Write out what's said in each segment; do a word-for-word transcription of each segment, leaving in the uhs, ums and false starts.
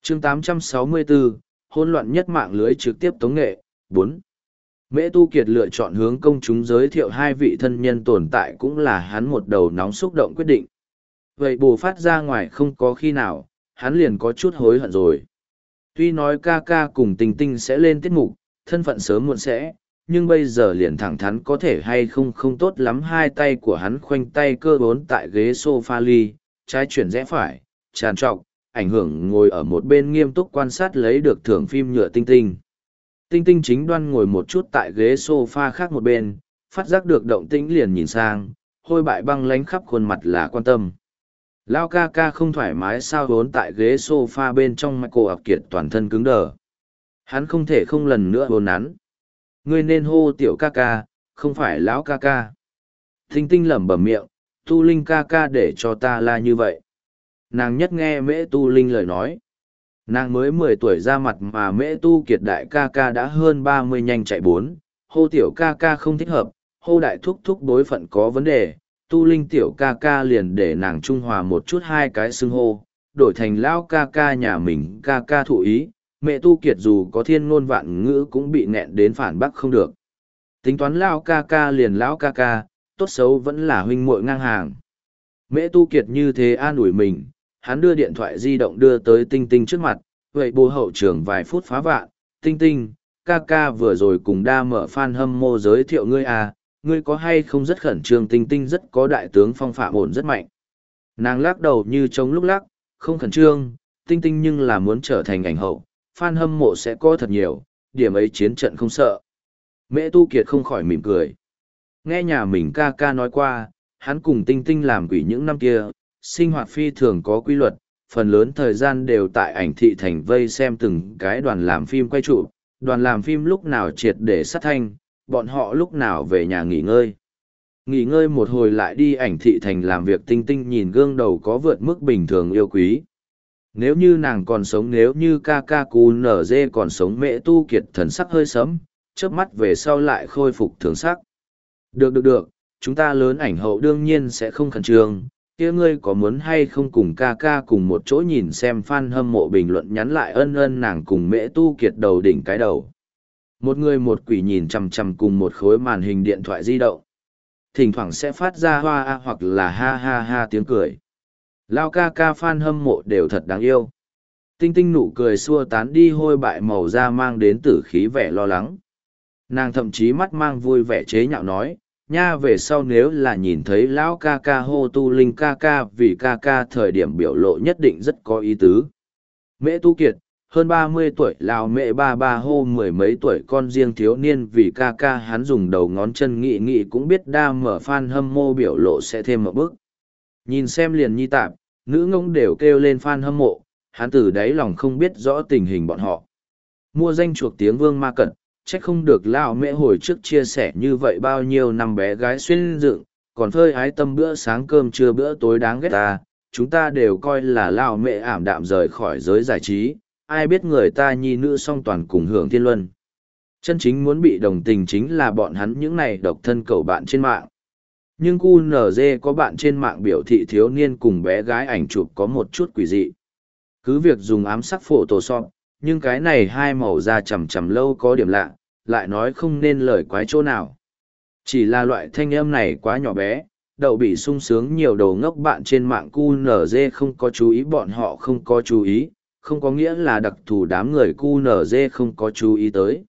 chương tám trăm sáu mươi bốn, hỗn loạn nhất mạng lưới trực tiếp tống nghệ, bốn. Mễ Tu Kiệt lựa chọn hướng công chúng giới thiệu hai vị thân nhân tồn tại cũng là hắn một đầu nóng xúc động quyết định. Vậy bù phát ra ngoài không có khi nào, hắn liền có chút hối hận rồi. Tuy nói ca ca cùng Tình Tinh sẽ lên tiết mục, thân phận sớm muộn sẽ, nhưng bây giờ liền thẳng thắn có thể hay không không tốt lắm. Hai tay của hắn khoanh tay cơ bốn tại ghế sofa ly, trái chuyển rẽ phải, tràn trọc, ảnh hưởng ngồi ở một bên nghiêm túc quan sát lấy được thưởng phim nhựa Tinh Tinh. Tinh Tinh chính đoan ngồi một chút tại ghế sofa khác một bên, phát giác được động tĩnh liền nhìn sang, hôi bại băng lánh khắp khuôn mặt là quan tâm. Lao ca ca không thoải mái sao vốn tại ghế sofa bên trong Michael ập kiệt toàn thân cứng đờ. Hắn không thể không lần nữa vốn nắn. Ngươi nên hô tiểu ca ca, không phải lão ca ca. Tinh Tinh lẩm bẩm miệng, Tu Linh ca ca để cho ta la như vậy. Nàng nhất nghe Mễ Tu Linh lời nói. Nàng mới mười tuổi ra mặt mà Mễ Tu Kiệt đại ca ca đã hơn ba mươi nhanh chạy bốn, hô tiểu ca ca không thích hợp, hô đại thúc thúc bối phận có vấn đề, Tu Linh tiểu ca ca liền để nàng trung hòa một chút hai cái xưng hô, đổi thành lão ca ca nhà mình ca ca thụ ý, Mễ Tu Kiệt dù có thiên ngôn vạn ngữ cũng bị nẹn đến phản bác không được. Tính toán lão ca ca liền lão ca ca, tốt xấu vẫn là huynh muội ngang hàng. Mễ Tu Kiệt như thế an ủi mình, hắn đưa điện thoại di động đưa tới Tinh Tinh trước mặt, vậy bố hậu trường vài phút phá vạn, Tinh Tinh, ca ca vừa rồi cùng đa mở fan hâm mộ giới thiệu ngươi à, ngươi có hay không rất khẩn trương. Tinh Tinh rất có đại tướng phong phạm ổn rất mạnh. Nàng lắc đầu như trống lúc lắc, không khẩn trương, Tinh Tinh nhưng là muốn trở thành ảnh hậu, fan hâm mộ sẽ có thật nhiều, điểm ấy chiến trận không sợ. Mễ Tu Kiệt không khỏi mỉm cười. Nghe nhà mình ca ca nói qua, hắn cùng Tinh Tinh làm quỷ những năm kia, sinh hoạt phi thường có quy luật, phần lớn thời gian đều tại ảnh thị thành vây xem từng cái đoàn làm phim quay trụ, đoàn làm phim lúc nào triệt để sát thanh, bọn họ lúc nào về nhà nghỉ ngơi. Nghỉ ngơi một hồi lại đi ảnh thị thành làm việc. Tinh Tinh nhìn gương đầu có vượt mức bình thường yêu quý. Nếu như nàng còn sống, nếu như ca ca cù nở dê còn sống, Mễ Tu Kiệt thần sắc hơi sấm, chớp mắt về sau lại khôi phục thường sắc. Được được được, chúng ta lớn ảnh hậu đương nhiên sẽ không khẩn trương, kia ngươi có muốn hay không cùng ca ca cùng một chỗ nhìn xem fan hâm mộ bình luận nhắn lại ân ân. Nàng cùng Mễ Tu Kiệt đầu đỉnh cái đầu. Một người một quỷ nhìn chằm chằm cùng một khối màn hình điện thoại di động. Thỉnh thoảng sẽ phát ra hoa a hoặc là ha ha ha tiếng cười. Lao ca ca fan hâm mộ đều thật đáng yêu. Tinh Tinh nụ cười xua tán đi hôi bại màu da mang đến tử khí vẻ lo lắng. Nàng thậm chí mắt mang vui vẻ chế nhạo nói, nha về sau nếu là nhìn thấy lão ca ca hô Tu Linh ca ca vì ca ca thời điểm biểu lộ nhất định rất có ý tứ. Mễ Tu Kiệt, hơn ba mươi tuổi lão mẹ ba ba hô mười mấy tuổi con riêng thiếu niên vì ca ca, hắn dùng đầu ngón chân nghị nghị cũng biết đa mở fan hâm mộ biểu lộ sẽ thêm một bước. Nhìn xem liền nhi tạp, nữ ngông đều kêu lên fan hâm mộ, hắn từ đáy lòng không biết rõ tình hình bọn họ. Mua danh chuộc tiếng Vương Ma Cận, trách không được lão mẹ hồi trước chia sẻ như vậy bao nhiêu năm bé gái xuyên dựng, còn phơi ái tâm bữa sáng cơm trưa bữa tối đáng ghét ta, chúng ta đều coi là lão mẹ ảm đạm rời khỏi giới giải trí, ai biết người ta nhi nữ song toàn cùng hưởng thiên luân. Chân chính muốn bị đồng tình chính là bọn hắn những này độc thân cầu bạn trên mạng. Nhưng cu nở dê có bạn trên mạng biểu thị thiếu niên cùng bé gái ảnh chụp có một chút quỷ dị. Cứ việc dùng ám sắc Photoshop, nhưng cái này hai màu da chằm chằm lâu có điểm lạ, lại nói không nên lời quái chỗ nào. Chỉ là loại thanh âm này quá nhỏ bé, đậu bị sung sướng nhiều đầu ngốc bạn trên mạng cu nở dê không có chú ý, bọn họ không có chú ý, không có nghĩa là đặc thù đám người cu nở dê không có chú ý tới.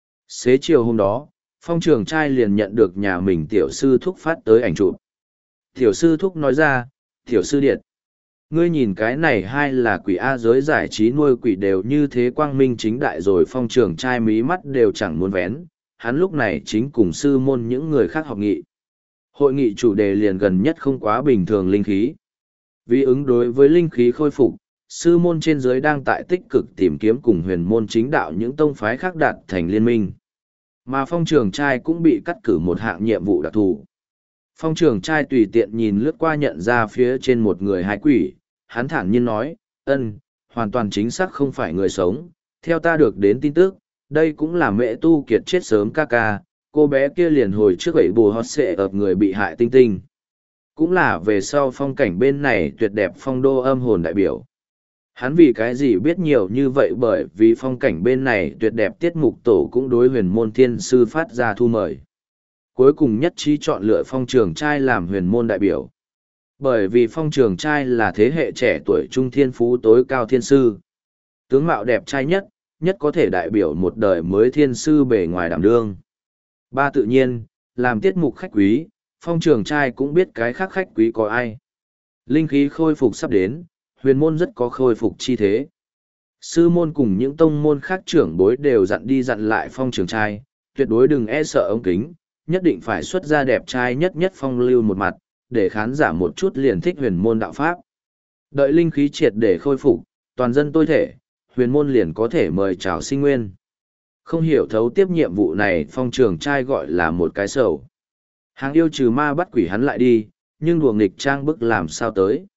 Xế chiều hôm đó, Phong Trường Trai liền nhận được nhà mình tiểu sư thúc phát tới ảnh chụp. Tiểu sư thúc nói ra, tiểu sư điệt, ngươi nhìn cái này hai là quỷ A, giới giải trí nuôi quỷ đều như thế quang minh chính đại rồi. Phong Trường Trai mí mắt đều chẳng muốn vén, hắn lúc này chính cùng sư môn những người khác học nghị. Hội nghị chủ đề liền gần nhất không quá bình thường linh khí. Vì ứng đối với linh khí khôi phục, sư môn trên dưới đang tại tích cực tìm kiếm cùng huyền môn chính đạo những tông phái khác đạt thành liên minh. Mà Phong Trường Trai cũng bị cắt cử một hạng nhiệm vụ đặc thù. Phong Trường Trai tùy tiện nhìn lướt qua nhận ra phía trên một người hai quỷ, hắn thản nhiên nói, ân, hoàn toàn chính xác không phải người sống, theo ta được đến tin tức, đây cũng là Mễ Tu Kiệt chết sớm ca ca, cô bé kia liền hồi trước ấy bù hót xệ ập người bị hại Tinh Tinh. Cũng là về sau phong cảnh bên này tuyệt đẹp phong đô âm hồn đại biểu. Hắn vì cái gì biết nhiều như vậy, bởi vì phong cảnh bên này tuyệt đẹp, tiết mục tổ cũng đối huyền môn thiên sư phát ra thu mời. Cuối cùng nhất trí chọn lựa Phong Trường Trai làm huyền môn đại biểu. Bởi vì Phong Trường Trai là thế hệ trẻ tuổi trung thiên phú tối cao thiên sư. Tướng mạo đẹp trai nhất, nhất có thể đại biểu một đời mới thiên sư bề ngoài đảm đương. Ba tự nhiên, làm tiết mục khách quý, Phong Trường Trai cũng biết cái khác khách quý có ai. Linh khí khôi phục sắp đến, huyền môn rất có khôi phục chi thế. Sư môn cùng những tông môn khác trưởng bối đều dặn đi dặn lại Phong Trường Trai, tuyệt đối đừng e sợ ống kính, nhất định phải xuất ra đẹp trai nhất nhất phong lưu một mặt, để khán giả một chút liền thích huyền môn đạo pháp. Đợi linh khí triệt để khôi phục, toàn dân tôi thể, huyền môn liền có thể mời chào sinh nguyên. Không hiểu thấu tiếp nhiệm vụ này, Phong Trường Trai gọi là một cái sầu. Hàng yêu trừ ma bắt quỷ hắn lại đi, nhưng đùa nghịch trang bức làm sao tới.